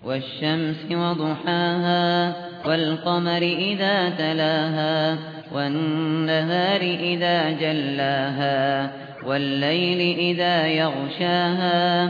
والشمس وضحاها والقمر إذا تلاها والنهار إذا جلاها والليل إذا يغشاها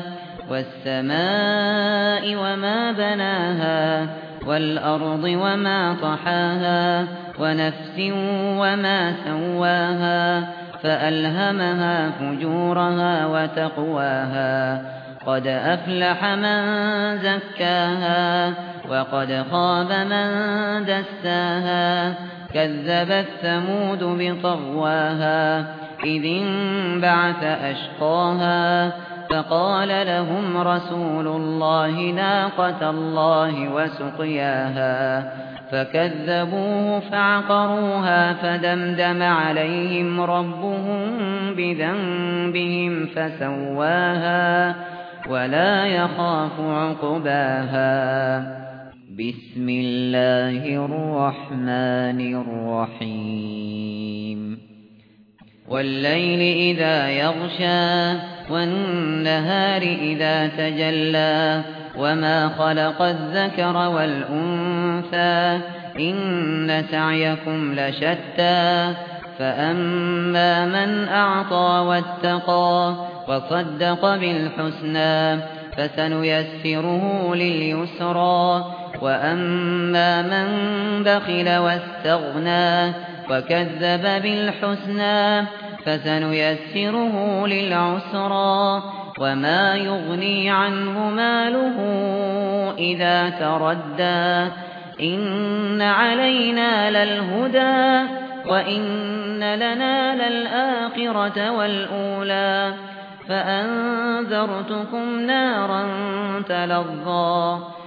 والسماء وما بناها والأرض وما طحاها ونفس وما سواها فألهمها فجورها وتقواها قد أفلح من زكاها وقد خاب من دساها كذبت ثمود بطغواها إذ انبعث أشقاها فقال لهم رسول الله ناقة الله وسقياها فكذبوه فعقروها فدمدم عليهم ربهم بذنبهم فسواها ولا يخاف عقباها. بسم الله الرحمن الرحيم. والليل إذا يغشى والنهار إذا تجلى وما خلق الذكر والأنثى إن سعيكم لشتى فأما من أعطى واتقى وصدق بالحسنى فسنيسره لليسرى وأما من بخل واستغنى وكذب بالحسنى فسنيسره للعسرى وما يغني عنه ماله إذا تردى إن علينا للهدى وإن لنا للآخرة والأولى فأنذرتكم نارا تلظى